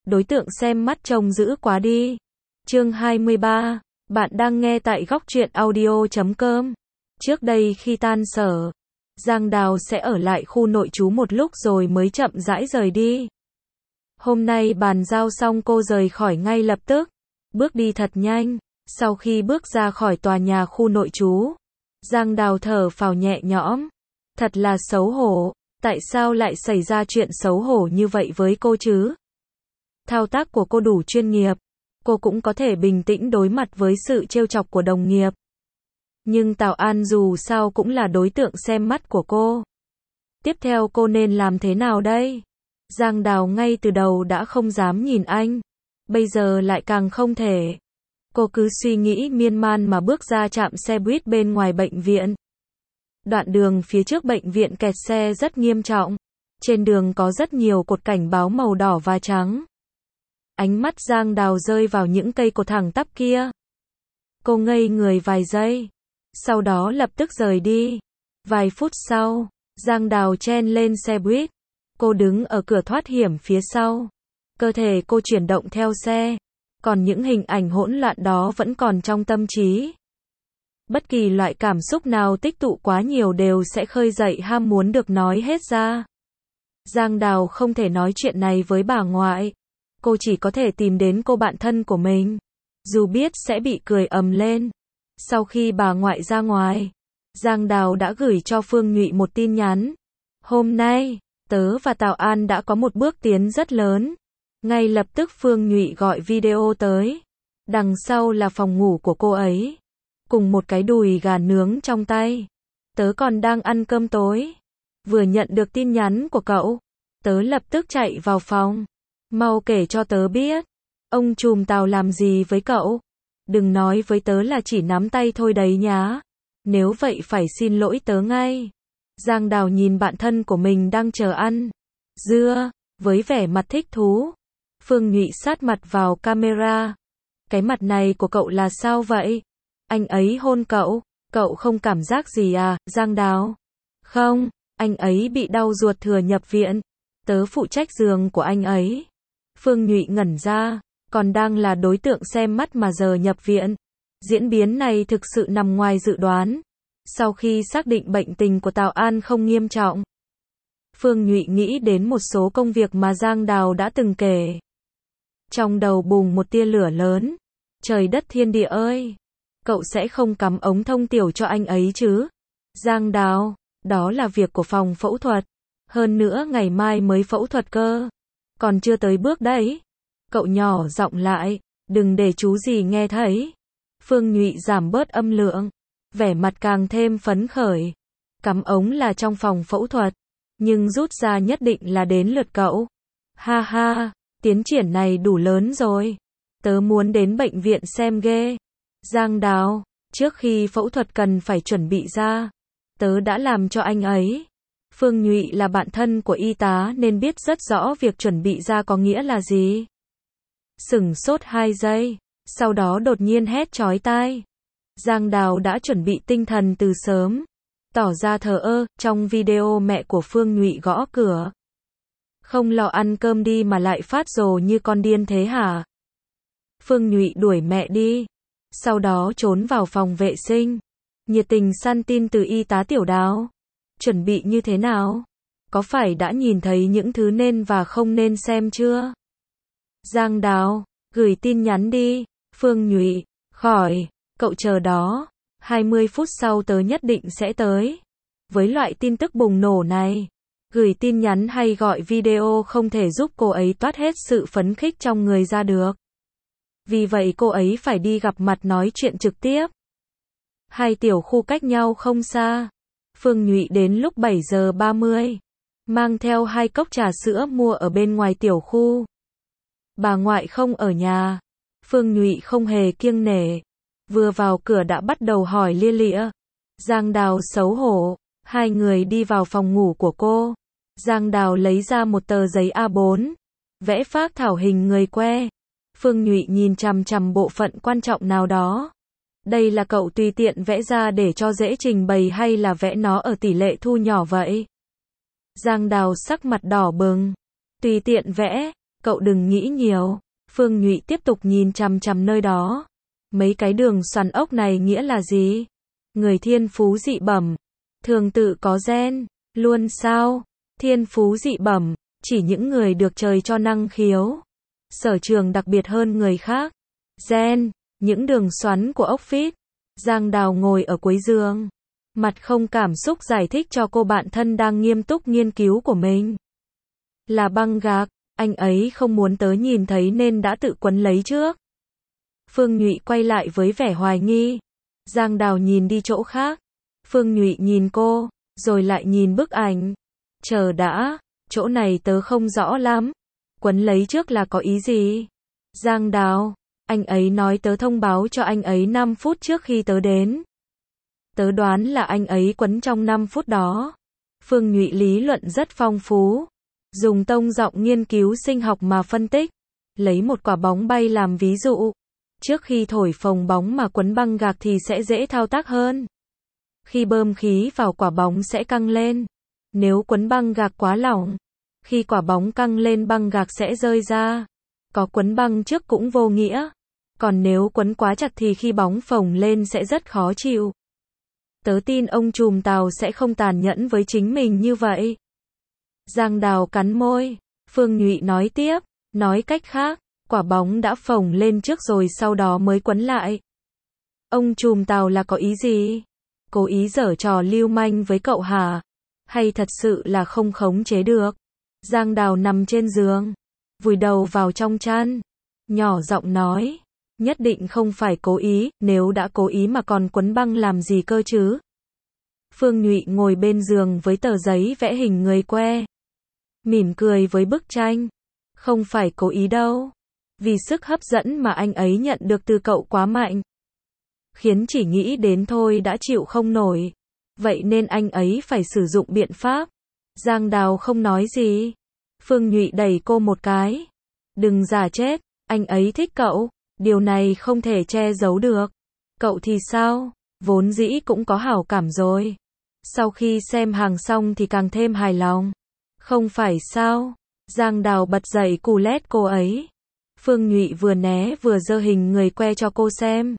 đối tượng xem mắt trông dữ quá đi. Chương 23, bạn đang nghe tại góc truyện audio.com. Trước đây khi tan sở, Giang Đào sẽ ở lại khu nội trú một lúc rồi mới chậm rãi rời đi. Hôm nay bàn giao xong cô rời khỏi ngay lập tức, bước đi thật nhanh. Sau khi bước ra khỏi tòa nhà khu nội trú, Giang Đào thở phào nhẹ nhõm. Thật là xấu hổ, tại sao lại xảy ra chuyện xấu hổ như vậy với cô chứ? Thao tác của cô đủ chuyên nghiệp, cô cũng có thể bình tĩnh đối mặt với sự trêu chọc của đồng nghiệp. Nhưng Tào An dù sao cũng là đối tượng xem mắt của cô. Tiếp theo cô nên làm thế nào đây? Giang Đào ngay từ đầu đã không dám nhìn anh, bây giờ lại càng không thể. Cô cứ suy nghĩ miên man mà bước ra trạm xe buýt bên ngoài bệnh viện. Đoạn đường phía trước bệnh viện kẹt xe rất nghiêm trọng. Trên đường có rất nhiều cột cảnh báo màu đỏ và trắng. Ánh mắt Giang Đào rơi vào những cây cột thẳng tắp kia. Cô ngây người vài giây, sau đó lập tức rời đi. Vài phút sau, Giang Đào chen lên xe buýt. Cô đứng ở cửa thoát hiểm phía sau. Cơ thể cô chuyển động theo xe. Còn những hình ảnh hỗn loạn đó vẫn còn trong tâm trí. Bất kỳ loại cảm xúc nào tích tụ quá nhiều đều sẽ khơi dậy ham muốn được nói hết ra. Giang Đào không thể nói chuyện này với bà ngoại. Cô chỉ có thể tìm đến cô bạn thân của mình. Dù biết sẽ bị cười ầm lên. Sau khi bà ngoại ra ngoài, Giang Đào đã gửi cho Phương Nhụy một tin nhắn. Hôm nay, tớ và Tào An đã có một bước tiến rất lớn. Ngay lập tức Phương Nhụy gọi video tới. Đằng sau là phòng ngủ của cô ấy, cùng một cái đùi gà nướng trong tay. Tớ còn đang ăn cơm tối. Vừa nhận được tin nhắn của cậu, tớ lập tức chạy vào phòng. Mau kể cho tớ biết, ông trùm Tào làm gì với cậu? Đừng nói với tớ là chỉ nắm tay thôi đấy nhá. Nếu vậy phải xin lỗi tớ ngay. Giang Đào nhìn bạn thân của mình đang chờ ăn dưa, với vẻ mặt thích thú. Phương Nhụy sát mặt vào camera. Cái mặt này của cậu là sao vậy? Anh ấy hôn cậu, cậu không cảm giác gì à, Giang Đào? Không, anh ấy bị đau ruột thừa nhập viện. Tớ phụ trách giường của anh ấy. Phương Nhụy ngẩn ra, còn đang là đối tượng xem mắt mà giờ nhập viện. Diễn biến này thực sự nằm ngoài dự đoán. Sau khi xác định bệnh tình của Tào An không nghiêm trọng, Phương Nhụy nghĩ đến một số công việc mà Giang Đào đã từng kể. Trong đầu bùng một tia lửa lớn. Trời đất thiên địa ơi! Cậu sẽ không cắm ống thông tiểu cho anh ấy chứ? Giang Đào, đó là việc của phòng phẫu thuật. Hơn nữa ngày mai mới phẫu thuật cơ. Còn chưa tới bước đấy. Cậu nhỏ giọng lại, đừng để chú gì nghe thấy. Phương Nhụy giảm bớt âm lượng, vẻ mặt càng thêm phấn khởi. Cắm ống là trong phòng phẫu thuật, nhưng rút ra nhất định là đến lượt cậu. Ha ha, tiến triển này đủ lớn rồi. Tớ muốn đến bệnh viện xem ghê. Giang Đào, trước khi phẫu thuật cần phải chuẩn bị ra. Tớ đã làm cho anh ấy. Phương Nhụy là bạn thân của y tá nên biết rất rõ việc chuẩn bị ra có nghĩa là gì. Sửng sốt 2 giây, sau đó đột nhiên hét chói tai. Giang Đào đã chuẩn bị tinh thần từ sớm, tỏ ra thờ ơ. Trong video mẹ của Phương Nhụy gõ cửa. Không lo ăn cơm đi mà lại phát rồ như con điên thế hả? Phương Nhụy đuổi mẹ đi, sau đó trốn vào phòng vệ sinh, nhiệt tình săn tin từ y tá Tiểu Đào. Chuẩn bị như thế nào? Có phải đã nhìn thấy những thứ nên và không nên xem chưa? Giang Đào, gửi tin nhắn đi. Phương Nhụy, khỏi, cậu chờ đó. 20 phút sau tớ nhất định sẽ tới. Với loại tin tức bùng nổ này, gửi tin nhắn hay gọi video không thể giúp cô ấy toát hết sự phấn khích trong người ra được. Vì vậy cô ấy phải đi gặp mặt nói chuyện trực tiếp. Hai tiểu khu cách nhau không xa. Phương Nhụy đến lúc 7 giờ 30, mang theo 2 cốc trà sữa mua ở bên ngoài tiểu khu. Bà ngoại không ở nhà. Phương Nhụy không hề kiêng nể. Vừa vào cửa đã bắt đầu hỏi lia lịa. Giang Đào xấu hổ. Hai người đi vào phòng ngủ của cô. Giang Đào lấy ra một tờ giấy A4, vẽ phác thảo hình người que. Phương Nhụy nhìn chằm chằm bộ phận quan trọng nào đó. Đây là cậu tùy tiện vẽ ra để cho dễ trình bày hay là vẽ nó ở tỷ lệ thu nhỏ vậy? Giang Đào sắc mặt đỏ bừng. Tùy tiện vẽ. Cậu đừng nghĩ nhiều. Phương Nhụy tiếp tục nhìn chằm chằm nơi đó. Mấy cái đường xoắn ốc này nghĩa là gì? Người thiên phú dị bẩm, thường tự có gen, luôn sao? Thiên phú dị bẩm, chỉ những người được trời cho năng khiếu, sở trường đặc biệt hơn người khác. Gen, những đường xoắn của ốc vít. Giang Đào ngồi ở cuối giường, mặt không cảm xúc giải thích cho cô bạn thân đang nghiêm túc nghiên cứu của mình. Là băng gạc, anh ấy không muốn tớ nhìn thấy nên đã tự quấn lấy trước. Phương Nhụy quay lại với vẻ hoài nghi. Giang Đào nhìn đi chỗ khác. Phương Nhụy nhìn cô, rồi lại nhìn bức ảnh. Chờ đã, chỗ này tớ không rõ lắm. Quấn lấy trước là có ý gì? Giang Đào, anh ấy nói tớ thông báo cho anh ấy 5 phút trước khi tớ đến. Tớ đoán là anh ấy quấn trong 5 phút đó. Phương Nhụy lý luận rất phong phú. Dùng tông giọng nghiên cứu sinh học mà phân tích. Lấy một quả bóng bay làm ví dụ. Trước khi thổi phồng bóng mà quấn băng gạc thì sẽ dễ thao tác hơn. Khi bơm khí vào quả bóng sẽ căng lên. Nếu quấn băng gạc quá lỏng, khi quả bóng căng lên băng gạc sẽ rơi ra. Có quấn băng trước cũng vô nghĩa. Còn nếu quấn quá chặt thì khi bóng phồng lên sẽ rất khó chịu. Tớ tin ông trùm Tào sẽ không tàn nhẫn với chính mình như vậy. Giang Đào cắn môi. Phương Nhụy nói tiếp. Nói cách khác, quả bóng đã phồng lên trước rồi sau đó mới quấn lại. Ông trùm Tào là có ý gì? Cố ý giở trò lưu manh với cậu hả? Hay thật sự là không khống chế được? Giang Đào nằm trên giường, vùi đầu vào trong chăn, nhỏ giọng nói. Nhất định không phải cố ý, nếu đã cố ý mà còn quấn băng làm gì cơ chứ? Phương Nhụy ngồi bên giường với tờ giấy vẽ hình người que. Mỉm cười với bức tranh. Không phải cố ý đâu. Vì sức hấp dẫn mà anh ấy nhận được từ cậu quá mạnh. Khiến chỉ nghĩ đến thôi đã chịu không nổi. Vậy nên anh ấy phải sử dụng biện pháp. Giang Đào không nói gì. Phương Nhụy đẩy cô một cái. Đừng giả chết, anh ấy thích cậu. Điều này không thể che giấu được. Cậu thì sao? Vốn dĩ cũng có hảo cảm rồi. Sau khi xem hàng xong thì càng thêm hài lòng. Không phải sao? Giang Đào bật dậy cù lét cô ấy. Phương Nhụy vừa né vừa giơ hình người que cho cô xem.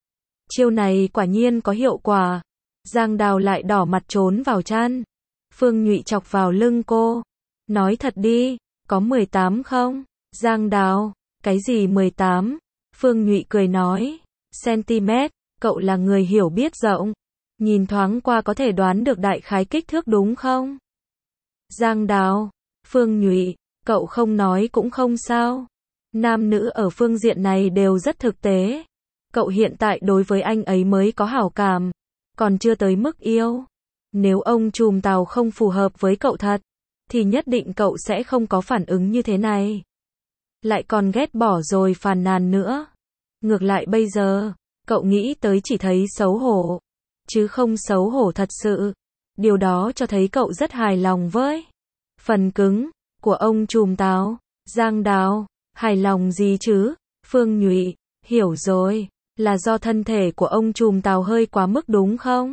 Chiêu này quả nhiên có hiệu quả. Giang Đào lại đỏ mặt trốn vào chăn. Phương Nhụy chọc vào lưng cô. Nói thật đi, có 18 không? Giang Đào, cái gì 18? Phương Nhụy cười nói. cm, cậu là người hiểu biết rộng. Nhìn thoáng qua có thể đoán được đại khái kích thước đúng không? Giang Đào, Phương Nhụy, cậu không nói cũng không sao. Nam nữ ở phương diện này đều rất thực tế. Cậu hiện tại đối với anh ấy mới có hảo cảm, còn chưa tới mức yêu. Nếu ông trùm Tào không phù hợp với cậu thật, thì nhất định cậu sẽ không có phản ứng như thế này. Lại còn ghét bỏ rồi phàn nàn nữa. Ngược lại bây giờ, cậu nghĩ tới chỉ thấy xấu hổ, chứ không xấu hổ thật sự. Điều đó cho thấy cậu rất hài lòng với phần cứng của ông trùm Tào. Giang Đào, hài lòng gì chứ? Phương Nhụy, hiểu rồi, là do thân thể của ông trùm Tào hơi quá mức đúng không?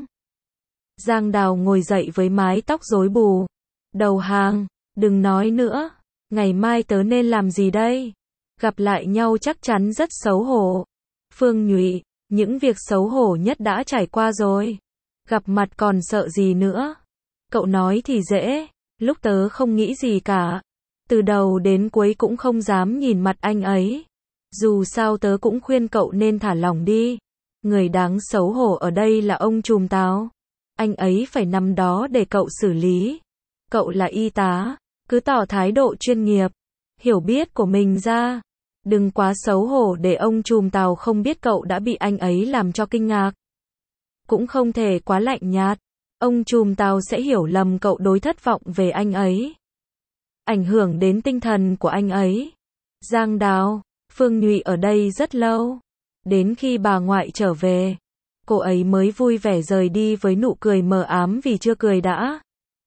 Giang Đào ngồi dậy với mái tóc rối bù. Đầu hàng, đừng nói nữa. Ngày mai tớ nên làm gì đây? Gặp lại nhau chắc chắn rất xấu hổ. Phương Nhụy, những việc xấu hổ nhất đã trải qua rồi. Gặp mặt còn sợ gì nữa? Cậu nói thì dễ, lúc tớ không nghĩ gì cả. Từ đầu đến cuối cũng không dám nhìn mặt anh ấy. Dù sao tớ cũng khuyên cậu nên thả lỏng đi. Người đáng xấu hổ ở đây là ông trùm Tào. Anh ấy phải nằm đó để cậu xử lý. Cậu là y tá, cứ tỏ thái độ chuyên nghiệp, hiểu biết của mình ra. Đừng quá xấu hổ để ông trùm Tào không biết cậu đã bị anh ấy làm cho kinh ngạc. Cũng không thể quá lạnh nhạt. Ông trùm Tào sẽ hiểu lầm cậu đối thất vọng về anh ấy. Ảnh hưởng đến tinh thần của anh ấy. Giang Đào, Phương Nhụy ở đây rất lâu. Đến khi bà ngoại trở về, cô ấy mới vui vẻ rời đi với nụ cười mờ ám vì chưa cười đã.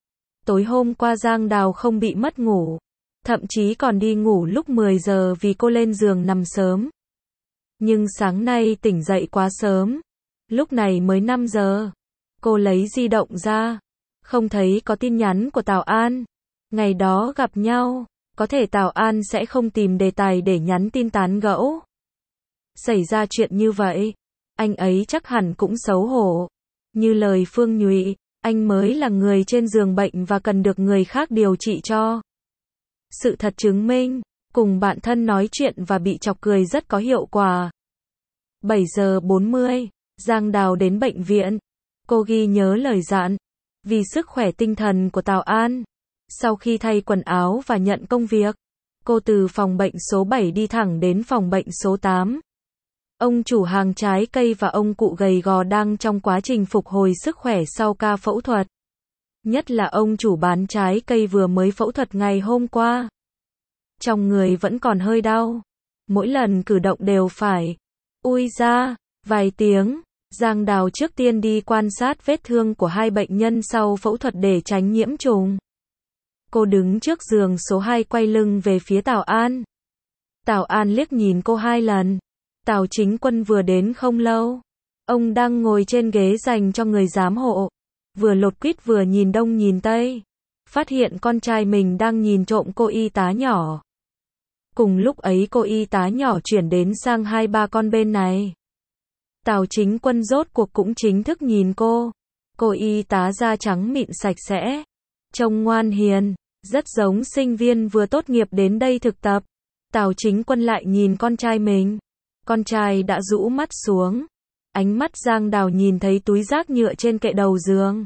Tối hôm qua Giang Đào không bị mất ngủ. Thậm chí còn đi ngủ lúc 10 giờ vì cô lên giường nằm sớm. Nhưng sáng nay tỉnh dậy quá sớm. Lúc này mới 5 giờ. Cô lấy di động ra. Không thấy có tin nhắn của Tào An. Ngày đó gặp nhau, có thể Tào An sẽ không tìm đề tài để nhắn tin tán gẫu. Xảy ra chuyện như vậy, anh ấy chắc hẳn cũng xấu hổ. Như lời Phương Nhụy, anh mới là người trên giường bệnh và cần được người khác điều trị cho. Sự thật chứng minh, cùng bạn thân nói chuyện và bị chọc cười rất có hiệu quả. 7 giờ 40, Giang Đào đến bệnh viện. Cô ghi nhớ lời dặn. Vì sức khỏe tinh thần của Tào An. Sau khi thay quần áo và nhận công việc, cô từ phòng bệnh số 7 đi thẳng đến phòng bệnh số 8. Ông chủ hàng trái cây và ông cụ gầy gò đang trong quá trình phục hồi sức khỏe sau ca phẫu thuật. Nhất là ông chủ bán trái cây vừa mới phẫu thuật ngày hôm qua. Trong người vẫn còn hơi đau. Mỗi lần cử động đều phải ui ra vài tiếng. Giang Đào trước tiên đi quan sát vết thương của hai bệnh nhân sau phẫu thuật để tránh nhiễm trùng. Cô đứng trước giường số 2 quay lưng về phía Tào An. Tào An liếc nhìn cô 2 lần. Tào Chính Quân vừa đến không lâu. Ông đang ngồi trên ghế dành cho người giám hộ. Vừa lột quýt vừa nhìn đông nhìn tây. Phát hiện con trai mình đang nhìn trộm cô y tá nhỏ. Cùng lúc ấy cô y tá nhỏ chuyển đến sang 2-3 con bên này. Tào Chính Quân rốt cuộc cũng chính thức nhìn cô. Cô y tá da trắng mịn sạch sẽ. Trông ngoan hiền, rất giống sinh viên vừa tốt nghiệp đến đây thực tập. Tào Chính Quân lại nhìn con trai mình. Con trai đã rũ mắt xuống. Ánh mắt Giang Đào nhìn thấy túi rác nhựa trên kệ đầu giường.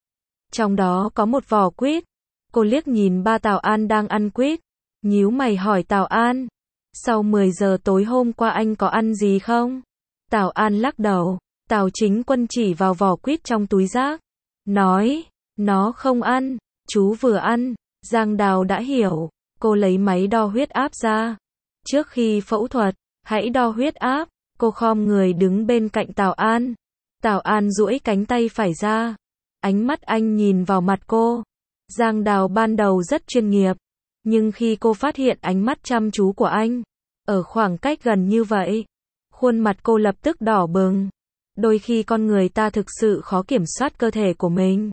Trong đó có một vỏ quýt. Cô liếc nhìn ba Tào An đang ăn quýt. Nhíu mày hỏi Tào An. Sau 10 giờ tối hôm qua anh có ăn gì không? Tào An lắc đầu. Tào Chính Quân chỉ vào vỏ quýt trong túi rác. Nói, nó không ăn, chú vừa ăn. Giang Đào đã hiểu. Cô lấy máy đo huyết áp ra. Trước khi phẫu thuật, hãy đo huyết áp. Cô khom người đứng bên cạnh Tào An. Tào An duỗi cánh tay phải ra. Ánh mắt anh nhìn vào mặt cô. Giang Đào ban đầu rất chuyên nghiệp. Nhưng khi cô phát hiện ánh mắt chăm chú của anh, ở khoảng cách gần như vậy, khuôn mặt cô lập tức đỏ bừng. Đôi khi con người ta thực sự khó kiểm soát cơ thể của mình.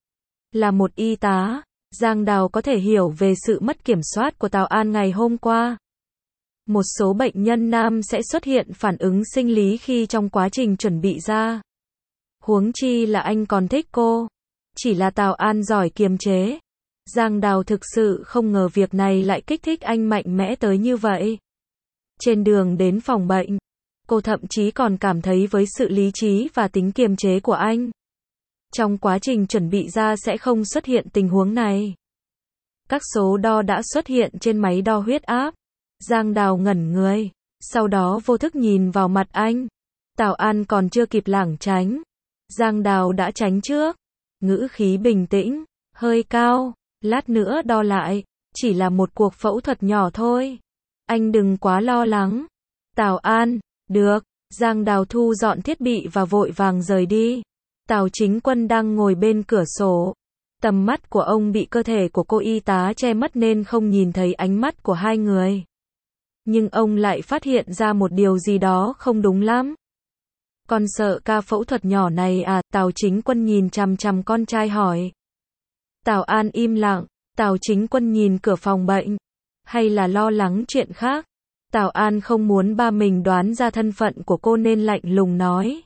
Là một y tá, Giang Đào có thể hiểu về sự mất kiểm soát của Tào An ngày hôm qua. Một số bệnh nhân nam sẽ xuất hiện phản ứng sinh lý khi trong quá trình chuẩn bị ra. Huống chi là anh còn thích cô. Chỉ là Tào An giỏi kiềm chế. Giang Đào thực sự không ngờ việc này lại kích thích anh mạnh mẽ tới như vậy. Trên đường đến phòng bệnh, cô thậm chí còn cảm thấy với sự lý trí và tính kiềm chế của anh. Trong quá trình chuẩn bị ra sẽ không xuất hiện tình huống này. Các số đo đã xuất hiện trên máy đo huyết áp. Giang Đào ngẩn người, sau đó vô thức nhìn vào mặt anh. Tào An còn chưa kịp lảng tránh. Giang Đào đã tránh trước. Ngữ khí bình tĩnh, hơi cao. Lát nữa đo lại, chỉ là một cuộc phẫu thuật nhỏ thôi. Anh đừng quá lo lắng. Tào An, được. Giang Đào thu dọn thiết bị và vội vàng rời đi. Tào Chính Quân đang ngồi bên cửa sổ. Tầm mắt của ông bị cơ thể của cô y tá che mất nên không nhìn thấy ánh mắt của hai người. Nhưng ông lại phát hiện ra một điều gì đó không đúng lắm. Con sợ ca phẫu thuật nhỏ này à? Tào Chính Quân nhìn chằm chằm con trai hỏi. Tào An im lặng. Tào Chính Quân nhìn cửa phòng bệnh. Hay là lo lắng chuyện khác? Tào An không muốn ba mình đoán ra thân phận của cô nên lạnh lùng nói.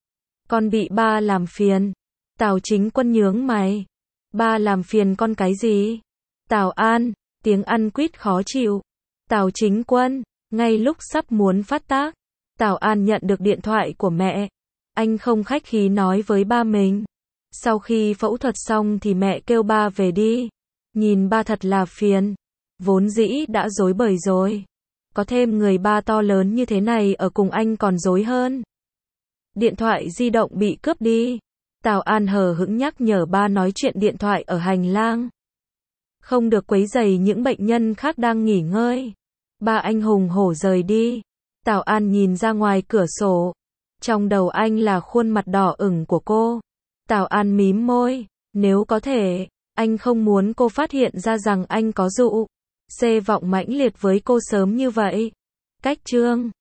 Con bị ba làm phiền. Tào Chính Quân nhướng mày. Ba làm phiền con cái gì? Tào An, tiếng ăn quýt khó chịu. Tào Chính Quân, ngay lúc sắp muốn phát tác, Tào An nhận được điện thoại của mẹ. Anh không khách khí nói với ba mình. Sau khi phẫu thuật xong thì mẹ kêu ba về đi. Nhìn ba thật là phiền. Vốn dĩ đã rối bời rồi. Có thêm người ba to lớn như thế này ở cùng anh còn rối hơn. Điện thoại di động bị cướp đi. Tào An hờ hững nhắc nhở ba nói chuyện điện thoại ở hành lang. Không được quấy rầy những bệnh nhân khác đang nghỉ ngơi. Ba anh hùng hổ rời đi. Tào An nhìn ra ngoài cửa sổ. Trong đầu anh là khuôn mặt đỏ ửng của cô. Tào An mím môi. Nếu có thể, anh không muốn cô phát hiện ra rằng anh có dụ. Xê vọng mãnh liệt với cô sớm như vậy. Cách chương